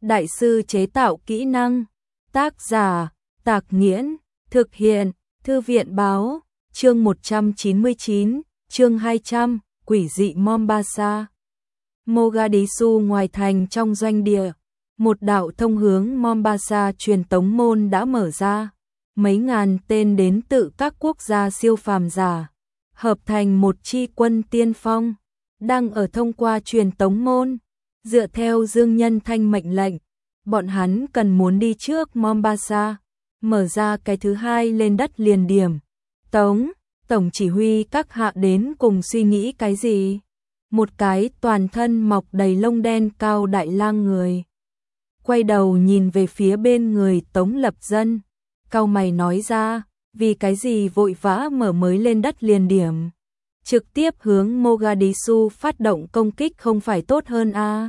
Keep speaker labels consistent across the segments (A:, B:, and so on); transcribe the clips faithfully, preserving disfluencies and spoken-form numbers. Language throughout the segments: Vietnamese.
A: đại sư chế tạo kỹ năng. Tác giả, Tạc Nghiễn, thực hiện, Thư viện báo, chương một trăm chín mươi chín, chương hai trăm, quỷ dị Mombasa. Mogadishu ngoài thành trong doanh địa, một đạo thông hướng Mombasa truyền tống môn đã mở ra. Mấy ngàn tên đến từ các quốc gia siêu phàm giả, hợp thành một chi quân tiên phong, đang ở thông qua truyền tống môn. Dựa theo Dương Nhân Thanh mệnh lệnh, bọn hắn cần muốn đi trước Mombasa, mở ra cái thứ hai lên đất liền điểm. Tống, tổng chỉ huy các hạ đến cùng suy nghĩ cái gì? Một cái toàn thân mọc đầy lông đen cao đại lang người quay đầu nhìn về phía bên người Tống Lập Dân, cau mày nói ra, vì cái gì vội vã mở mới lên đất liền điểm, trực tiếp hướng Mogadishu phát động công kích không phải tốt hơn a? À?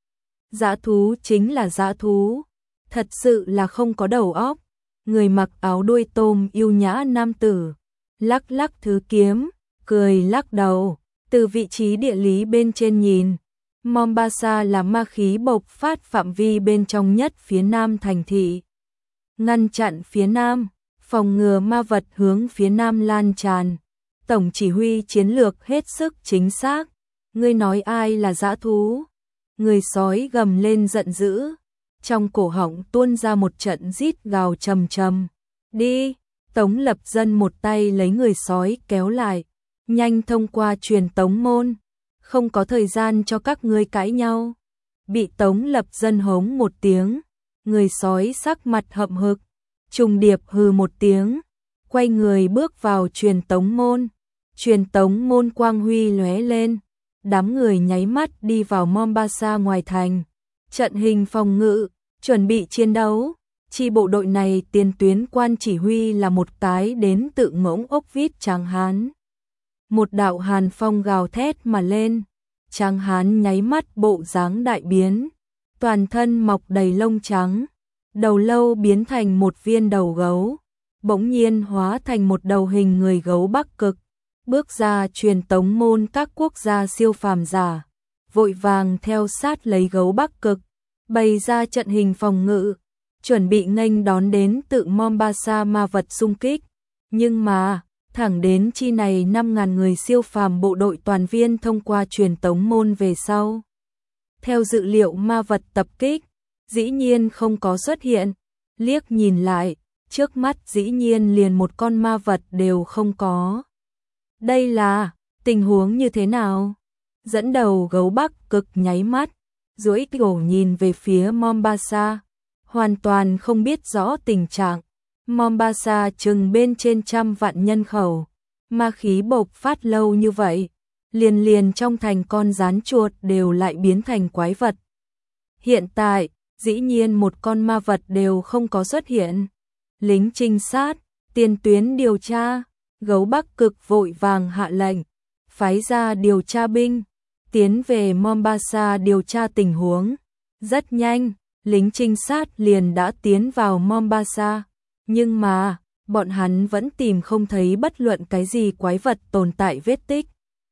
A: Dã thú chính là dã thú, thật sự là không có đầu óc. Người mặc áo đuôi tôm yêu nhã nam tử lắc lắc thứ kiếm, cười lắc đầu. Từ vị trí địa lý bên trên nhìn, Mombasa là ma khí bộc phát phạm vi bên trong nhất phía nam thành thị. Ngăn chặn phía nam, phòng ngừa ma vật hướng phía nam lan tràn. Tổng chỉ huy chiến lược hết sức chính xác. Ngươi nói ai là dã thú? Người sói gầm lên giận dữ, trong cổ họng tuôn ra một trận rít gào trầm trầm. Đi! Tống Lập Dân một tay lấy người sói kéo lại, nhanh thông qua truyền tống môn, không có thời gian cho các ngươi cãi nhau. Bị Tống Lập Dân hống một tiếng, người sói sắc mặt hậm hực, trùng điệp hừ một tiếng, quay người bước vào truyền tống môn. Truyền tống môn quang huy lóe lên, đám người nháy mắt đi vào Mombasa ngoài thành. Trận hình phòng ngự, chuẩn bị chiến đấu. Chi bộ đội này tiền tuyến quan chỉ huy là một cái đến tự ngỗng ốc vít Tráng Hán. Một đạo hàn phong gào thét mà lên, Tráng Hán nháy mắt bộ dáng đại biến, toàn thân mọc đầy lông trắng, đầu lâu biến thành một viên đầu gấu, bỗng nhiên hóa thành một đầu hình người gấu Bắc Cực, bước ra truyền tống môn. Các quốc gia siêu phàm giả vội vàng theo sát lấy gấu Bắc Cực, bày ra trận hình phòng ngự, chuẩn bị nghênh đón đến tự Mombasa ma vật xung kích. Nhưng mà thẳng đến chi này năm ngàn người siêu phàm bộ đội toàn viên thông qua truyền tống môn về sau, theo dự liệu ma vật tập kích dĩ nhiên không có xuất hiện. Liếc nhìn lại, trước mắt dĩ nhiên liền một con ma vật đều không có. Đây là tình huống như thế nào? Dẫn đầu gấu Bắc Cực nháy mắt, duỗi cổ nhìn về phía Mombasa, hoàn toàn không biết rõ tình trạng. Mombasa chừng bên trên trăm vạn nhân khẩu, ma khí bộc phát lâu như vậy, liền liền trong thành con gián chuột đều lại biến thành quái vật. Hiện tại, dĩ nhiên một con ma vật đều không có xuất hiện. Lính trinh sát, tiền tuyến điều tra, gấu Bắc Cực vội vàng hạ lệnh, phái ra điều tra binh, tiến về Mombasa điều tra tình huống. Rất nhanh, lính trinh sát liền đã tiến vào Mombasa. Nhưng mà, bọn hắn vẫn tìm không thấy bất luận cái gì quái vật tồn tại vết tích.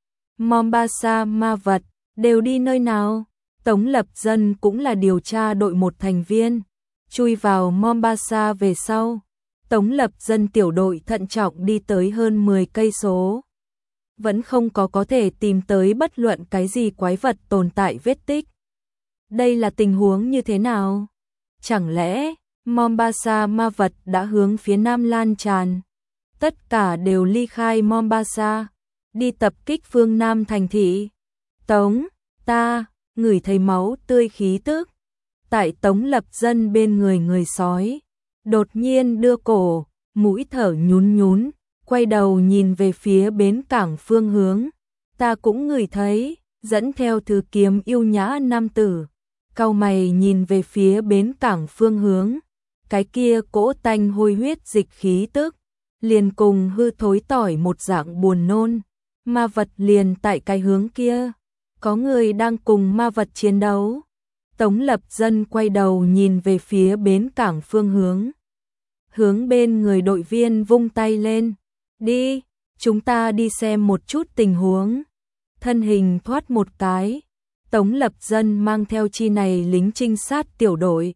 A: Mombasa ma vật, đều đi nơi nào? Tống Lập Dân cũng là điều tra đội một thành viên. Chui vào Mombasa về sau, Tống Lập Dân tiểu đội thận trọng đi tới hơn mười cây số. Vẫn không có có thể tìm tới bất luận cái gì quái vật tồn tại vết tích. Đây là tình huống như thế nào? Chẳng lẽ Mombasa ma vật đã hướng phía nam lan tràn? Tất cả đều ly khai Mombasa, đi tập kích phương nam thành thị. Tống, ta, ngửi thấy máu tươi khí tức. Tại Tống Lập Dân bên người người sói, đột nhiên đưa cổ, mũi thở nhún nhún, quay đầu nhìn về phía bến cảng phương hướng. Ta cũng ngửi thấy, dẫn theo thứ kiếm yêu nhã nam tử, cau mày nhìn về phía bến cảng phương hướng. Cái kia cỗ tanh hôi huyết dịch khí tức, liền cùng hư thối tỏi một dạng buồn nôn. Ma vật liền tại cái hướng kia, có người đang cùng ma vật chiến đấu. Tống Lập Dân quay đầu nhìn về phía bến cảng phương hướng, hướng bên người đội viên vung tay lên. Đi, chúng ta đi xem một chút tình huống. Thân hình thoát một cái, Tống Lập Dân mang theo chi này lính trinh sát tiểu đội,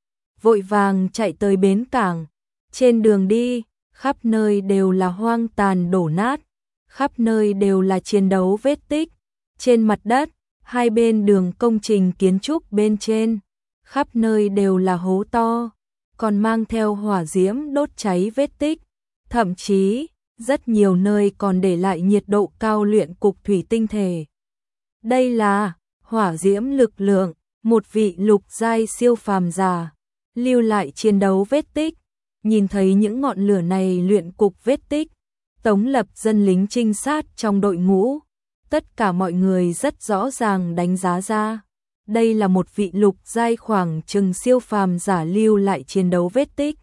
A: vội vàng chạy tới bến cảng. Trên đường đi, khắp nơi đều là hoang tàn đổ nát, khắp nơi đều là chiến đấu vết tích. Trên mặt đất, hai bên đường công trình kiến trúc bên trên, khắp nơi đều là hố to, còn mang theo hỏa diễm đốt cháy vết tích. Thậm chí, rất nhiều nơi còn để lại nhiệt độ cao luyện cục thủy tinh thể. Đây là hỏa diễm lực lượng, một vị lục giai siêu phàm giả, lưu lại chiến đấu vết tích. Nhìn thấy những ngọn lửa này luyện cục vết tích, Tống Lập Dân lính trinh sát trong đội ngũ, tất cả mọi người rất rõ ràng đánh giá ra. Đây là một vị lục giai khoảng chừng siêu phàm giả lưu lại chiến đấu vết tích.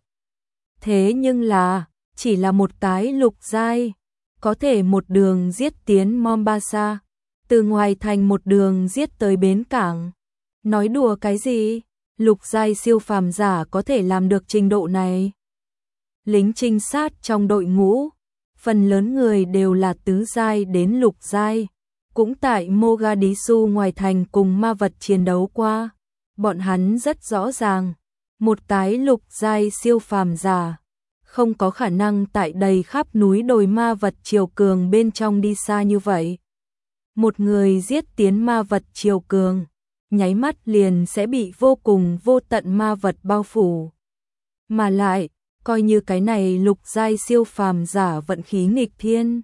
A: Thế nhưng là, chỉ là một cái lục giai, có thể một đường giết tiến Mombasa, từ ngoài thành một đường giết tới bến cảng. Nói đùa cái gì? Lục giai siêu phàm giả có thể làm được trình độ này? Lính trinh sát trong đội ngũ, phần lớn người đều là tứ giai đến lục giai, cũng tại Mogadishu ngoài thành cùng ma vật chiến đấu qua. Bọn hắn rất rõ ràng, một cái lục giai siêu phàm giả không có khả năng tại đầy khắp núi đồi ma vật triều cường bên trong đi xa như vậy. Một người giết tiến ma vật triều cường, nháy mắt liền sẽ bị vô cùng vô tận ma vật bao phủ. Mà lại, coi như cái này lục giai siêu phàm giả vận khí nghịch thiên,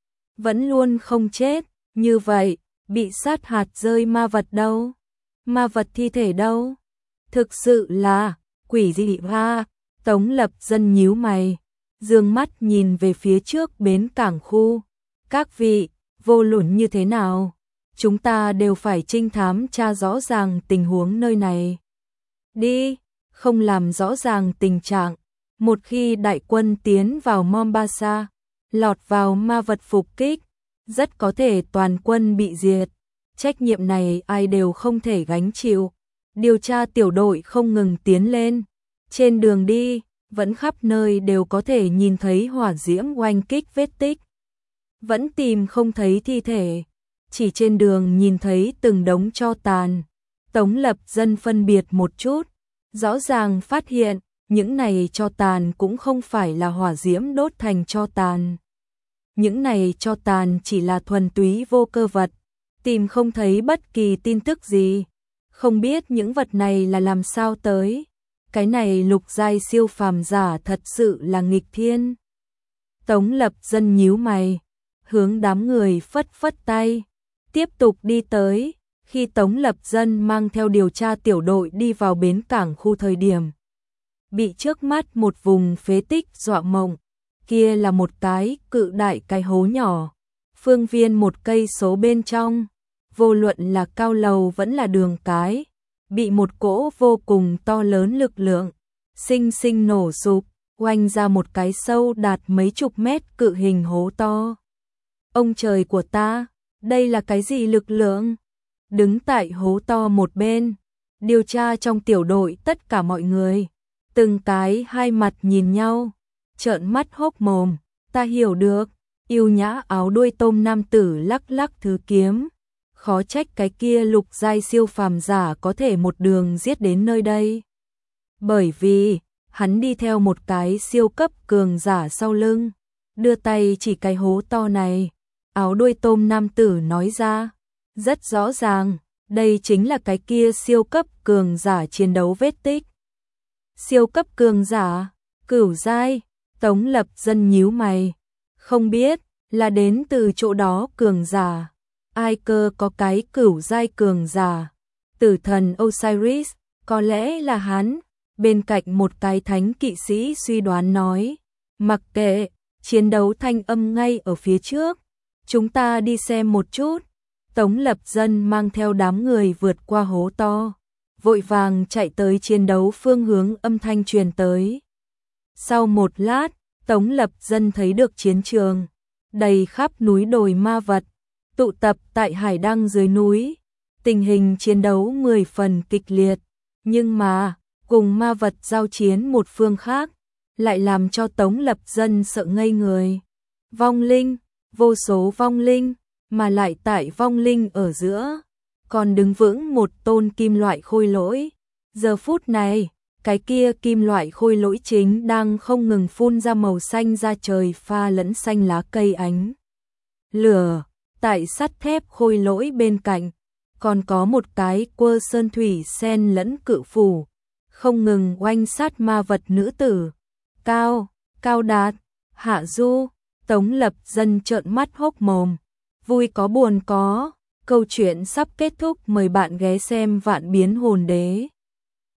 A: vẫn luôn không chết, như vậy, bị sát hạt rơi ma vật đâu? Ma vật thi thể đâu? Thực sự là quỷ dị ha. Tống Lập Dân nhíu mày, dương mắt nhìn về phía trước bến cảng khu. Các vị, vô luận như thế nào, chúng ta đều phải trinh thám tra rõ ràng tình huống nơi này. Đi, không làm rõ ràng tình trạng, một khi đại quân tiến vào Mombasa, lọt vào ma vật phục kích, rất có thể toàn quân bị diệt. Trách nhiệm này ai đều không thể gánh chịu. Điều tra tiểu đội không ngừng tiến lên. Trên đường đi, vẫn khắp nơi đều có thể nhìn thấy hỏa diễm oanh kích vết tích. Vẫn tìm không thấy thi thể, chỉ trên đường nhìn thấy từng đống tro tàn. Tống Lập Dân phân biệt một chút, rõ ràng phát hiện, những này tro tàn cũng không phải là hỏa diễm đốt thành tro tàn. Những này tro tàn chỉ là thuần túy vô cơ vật, tìm không thấy bất kỳ tin tức gì. Không biết những vật này là làm sao tới. Cái này lục giai siêu phàm giả thật sự là nghịch thiên. Tống Lập Dân nhíu mày, hướng đám người phất phất tay, tiếp tục đi tới. Khi Tống Lập Dân mang theo điều tra tiểu đội đi vào bến cảng khu thời điểm, bị trước mắt một vùng phế tích dọa mộng. Kia là một cái cự đại cái hố nhỏ, phương viên một cây số bên trong, vô luận là cao lầu vẫn là đường cái, bị một cỗ vô cùng to lớn lực lượng sinh sinh nổ sụp, oanh ra một cái sâu đạt mấy chục mét cự hình hố to. Ông trời của ta, đây là cái gì lực lượng? Đứng tại hố to một bên, điều tra trong tiểu đội tất cả mọi người, từng cái hai mặt nhìn nhau, trợn mắt hốc mồm. Ta hiểu được, yêu nhã áo đuôi tôm nam tử lắc lắc thứ kiếm. Khó trách cái kia lục giai siêu phàm giả có thể một đường giết đến nơi đây. Bởi vì, hắn đi theo một cái siêu cấp cường giả sau lưng, đưa tay chỉ cái hố to này. Áo đuôi tôm nam tử nói ra, rất rõ ràng, đây chính là cái kia siêu cấp cường giả chiến đấu vết tích. Siêu cấp cường giả, cửu giai. Tống Lập Dân nhíu mày, không biết là đến từ chỗ đó cường giả. Ai cơ có cái cửu giai cường giả? Tử thần Osiris, có lẽ là hắn. Bên cạnh một cái thánh kỵ sĩ suy đoán nói, mặc kệ, chiến đấu thanh âm ngay ở phía trước, chúng ta đi xem một chút. Tống Lập Dân mang theo đám người vượt qua hố to, vội vàng chạy tới chiến đấu phương hướng âm thanh truyền tới. Sau một lát, Tống Lập Dân thấy được chiến trường, đầy khắp núi đồi ma vật, tụ tập tại hải đăng dưới núi. Tình hình chiến đấu mười phần kịch liệt, nhưng mà, cùng ma vật giao chiến một phương khác, lại làm cho Tống Lập Dân sợ ngây người. Vong linh, vô số vong linh, mà lại tại vong linh ở giữa, còn đứng vững một tôn kim loại khôi lỗi. Giờ phút này, cái kia kim loại khôi lỗi chính đang không ngừng phun ra màu xanh da trời pha lẫn xanh lá cây ánh lửa. Tại sắt thép khôi lỗi bên cạnh, còn có một cái quơ sơn thủy sen lẫn cự phủ, không ngừng oanh sát ma vật nữ tử. Cao, Cao Đạt, Hạ Du, Tống Lập Dân trợn mắt hốc mồm. Vui có buồn có, câu chuyện sắp kết thúc, mời bạn ghé xem Vạn Biến Hồn Đế.